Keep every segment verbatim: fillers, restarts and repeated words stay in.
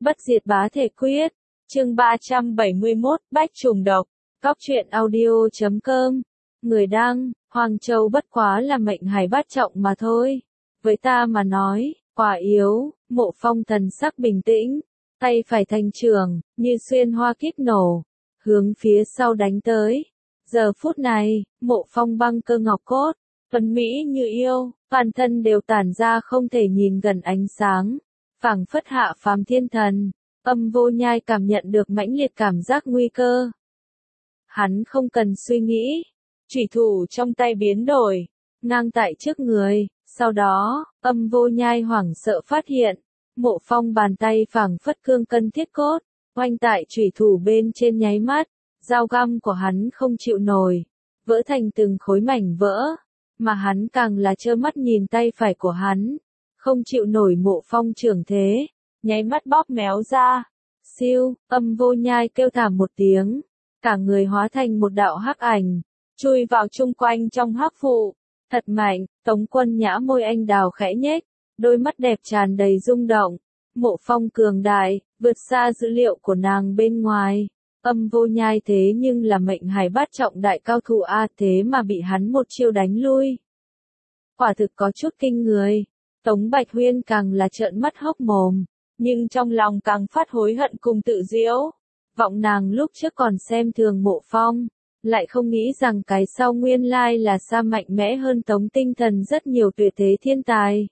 Bất diệt bá thể quyết. Chương ba trăm bảy mươi mốt, Bách trùng độc. Cóc truyện audio chấm com. Người đăng, Hoàng Châu bất quá là mệnh hải bát trọng mà thôi. Với ta mà nói, quả yếu. Mộ Phong thần sắc bình tĩnh, tay phải thành trường, như xuyên hoa kíp nổ, hướng phía sau đánh tới. Giờ phút này, Mộ Phong băng cơ ngọc cốt, tuấn mỹ như yêu, toàn thân đều tản ra không thể nhìn gần ánh sáng, phảng phất hạ phàm thiên thần. Âm Vô Nhai cảm nhận được mãnh liệt cảm giác nguy cơ. Hắn không cần suy nghĩ, chủy thủ trong tay biến đổi, ngang tại trước người. Sau đó, Âm Vô Nhai hoảng sợ phát hiện, Mộ Phong bàn tay phảng phất cương cân thiết cốt, oanh tại chủy thủ bên trên nháy mắt, dao găm của hắn không chịu nổi, vỡ thành từng khối mảnh vỡ, mà hắn càng là trơ mắt nhìn tay phải của hắn, không chịu nổi Mộ Phong trưởng thế, nháy mắt bóp méo ra. Siêu, Âm Vô Nhai kêu thảm một tiếng, cả người hóa thành một đạo hắc ảnh, chui vào chung quanh trong hắc vụ. Thật mạnh, Tống Quân Nhã môi anh đào khẽ nhếch, đôi mắt đẹp tràn đầy rung động. Mộ Phong cường đại, vượt xa dữ liệu của nàng bên ngoài. Âm Vô Nhai thế nhưng là mệnh hải bát trọng đại cao thủ a, thế mà bị hắn một chiêu đánh lui. Quả thực có chút kinh người. Tống Bạch Huyên càng là trợn mắt hốc mồm, nhưng trong lòng càng phát hối hận cùng tự giễu. Vọng nàng lúc trước còn xem thường Mộ Phong, lại không nghĩ rằng cái sau nguyên lai là xa mạnh mẽ hơn Tống Tinh Thần rất nhiều tuyệt thế thiên tài.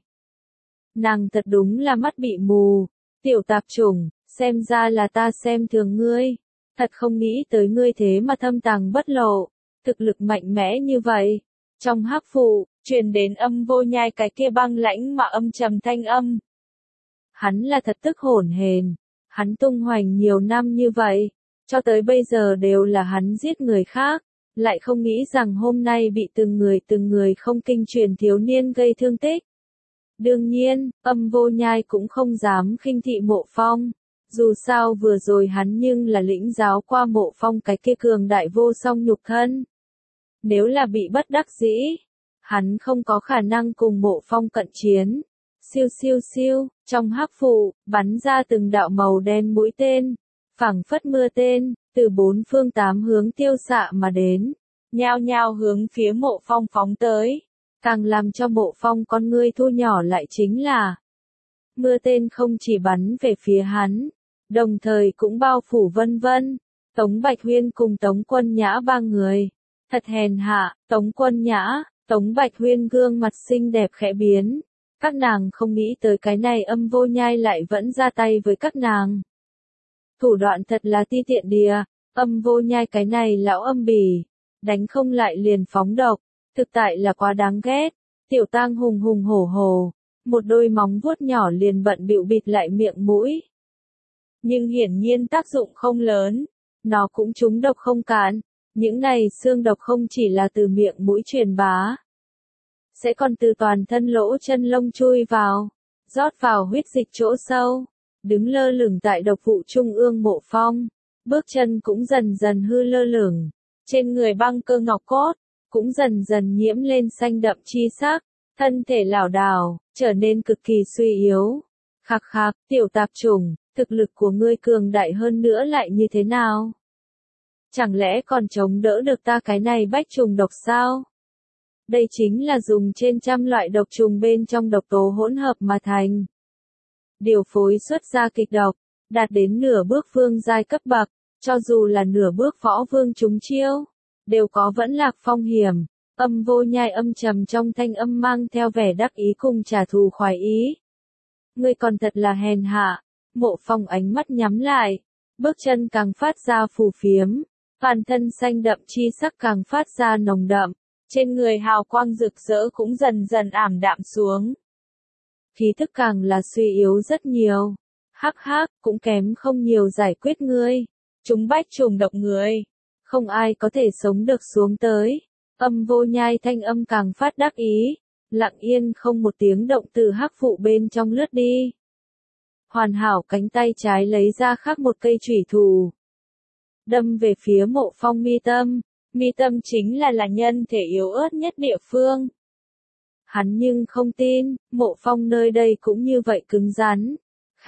Nàng thật đúng là mắt bị mù, tiểu tạp chủng, xem ra là ta xem thường ngươi, thật không nghĩ tới ngươi thế mà thâm tàng bất lộ, thực lực mạnh mẽ như vậy. Trong hắc vụ, truyền đến Âm Vô Nhai cái kia băng lãnh mà âm trầm thanh âm. Hắn là thật tức hổn hển, hắn tung hoành nhiều năm như vậy, cho tới bây giờ đều là hắn giết người khác, lại không nghĩ rằng hôm nay bị từng người từng người không kinh truyền thiếu niên gây thương tích. Đương nhiên, Âm Vô Nhai cũng không dám khinh thị Mộ Phong, dù sao vừa rồi hắn nhưng là lĩnh giáo qua Mộ Phong cái kia cường đại vô song nhục thân. Nếu là bị bất đắc dĩ, hắn không có khả năng cùng Mộ Phong cận chiến. Siêu siêu siêu, trong hắc vụ, bắn ra từng đạo màu đen mũi tên, phảng phất mưa tên, từ bốn phương tám hướng tiêu xạ mà đến, nhao nhao hướng phía Mộ Phong phóng tới. Càng làm cho Mộ Phong con ngươi thu nhỏ lại chính là, mưa tên không chỉ bắn về phía hắn, đồng thời cũng bao phủ vân vân, Tống Bạch Huyên cùng Tống Quân Nhã ba người. Thật hèn hạ, Tống Quân Nhã, Tống Bạch Huyên gương mặt xinh đẹp khẽ biến. Các nàng không nghĩ tới cái này Âm Vô Nhai lại vẫn ra tay với các nàng. Thủ đoạn thật là ti tiện đìa, Âm Vô Nhai cái này lão âm bỉ, đánh không lại liền phóng độc, thực tại là quá đáng ghét. Tiểu Tang hùng hùng hổ hổ, một đôi móng vuốt nhỏ liền bận bịu bịt lại miệng mũi. Nhưng hiển nhiên tác dụng không lớn, nó cũng trúng độc không cạn, những này xương độc không chỉ là từ miệng mũi truyền bá, sẽ còn từ toàn thân lỗ chân lông chui vào, rót vào huyết dịch chỗ sâu, đứng lơ lửng tại độc vụ trung ương Mộ Phong, bước chân cũng dần dần hư lơ lửng, trên người băng cơ ngọc cốt, cũng dần dần nhiễm lên xanh đậm chi sắc, thân thể lảo đảo, trở nên cực kỳ suy yếu. Khạc khạc, tiểu tạp chủng, thực lực của ngươi cường đại hơn nữa lại như thế nào? Chẳng lẽ còn chống đỡ được ta cái này bách trùng độc sao? Đây chính là dùng trên trăm loại độc trùng bên trong độc tố hỗn hợp mà thành. Điều phối xuất ra kịch độc, đạt đến nửa bước vương giai cấp bậc, cho dù là nửa bước võ vương trúng chiêu, đều có vẫn lạc phong hiểm. Âm Vô Nhai âm trầm trong thanh âm mang theo vẻ đắc ý cùng trả thù khoái ý. Ngươi còn thật là hèn hạ. Mộ Phong ánh mắt nhắm lại, bước chân càng phát ra phù phiếm, toàn thân xanh đậm chi sắc càng phát ra nồng đậm. Trên người hào quang rực rỡ cũng dần dần ảm đạm xuống. Khí thức càng là suy yếu rất nhiều. Hắc hắc, cũng kém không nhiều giải quyết ngươi. Chúng bách trùng độc người. Không ai có thể sống được xuống tới. Âm Vô Nhai thanh âm càng phát đắc ý. Lặng yên không một tiếng động từ hắc vụ bên trong lướt đi. Hoàn hảo cánh tay trái lấy ra khắc một cây chủy thủ. Đâm về phía Mộ Phong mi tâm. Mi tâm chính là là nhân thể yếu ớt nhất địa phương. Hắn nhưng không tin, Mộ Phong nơi đây cũng như vậy cứng rắn.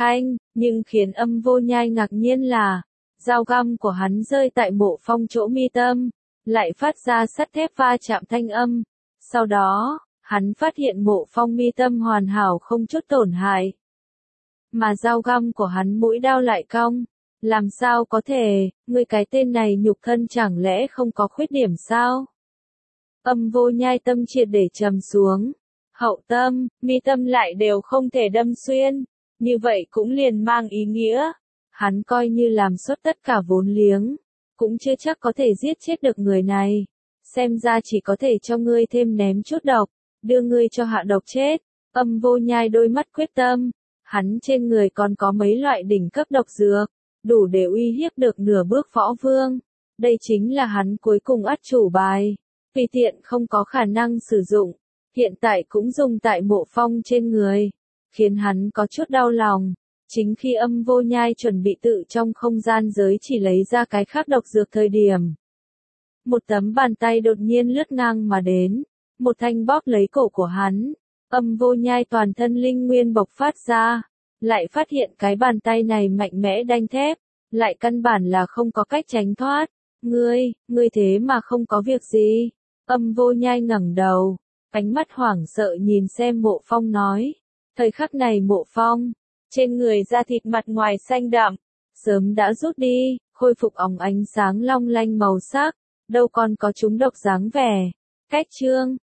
khanh, nhưng khiến Âm Vô Nhai ngạc nhiên là, dao găm của hắn rơi tại Mộ Phong chỗ mi tâm, lại phát ra sắt thép va chạm thanh âm. Sau đó, hắn phát hiện Mộ Phong mi tâm hoàn hảo không chút tổn hại. Mà dao găm của hắn mũi đao lại cong. Làm sao có thể, ngươi cái tên này nhục thân chẳng lẽ không có khuyết điểm sao? Âm Vô Nhai tâm triệt để trầm xuống. Hậu tâm, mi tâm lại đều không thể đâm xuyên. Như vậy cũng liền mang ý nghĩa. Hắn coi như làm xuất tất cả vốn liếng. Cũng chưa chắc có thể giết chết được người này. Xem ra chỉ có thể cho ngươi thêm ném chút độc. Đưa ngươi cho hạ độc chết. Âm Vô Nhai đôi mắt quyết tâm. Hắn trên người còn có mấy loại đỉnh cấp độc dược. Đủ để uy hiếp được nửa bước võ vương. Đây chính là hắn cuối cùng ắt chủ bài. Vì tiện không có khả năng sử dụng. Hiện tại cũng dùng tại Mộ Phong trên người. Khiến hắn có chút đau lòng. Chính khi Âm Vô Nhai chuẩn bị tự trong không gian giới chỉ lấy ra cái khác độc dược thời điểm. Một tấm bàn tay đột nhiên lướt ngang mà đến. Một thanh bóp lấy cổ của hắn. Âm Vô Nhai toàn thân linh nguyên bộc phát ra. Lại phát hiện cái bàn tay này mạnh mẽ đanh thép. Lại căn bản là không có cách tránh thoát. Ngươi, ngươi thế mà không có việc gì. Âm Vô Nhai ngẩng đầu. Ánh mắt hoảng sợ nhìn xem Mộ Phong nói. Thời khắc này Mộ Phong. Trên người da thịt mặt ngoài xanh đậm. Sớm đã rút đi. Khôi phục óng ánh sáng long lanh màu sắc. Đâu còn có chúng độc dáng vẻ. Cách chương.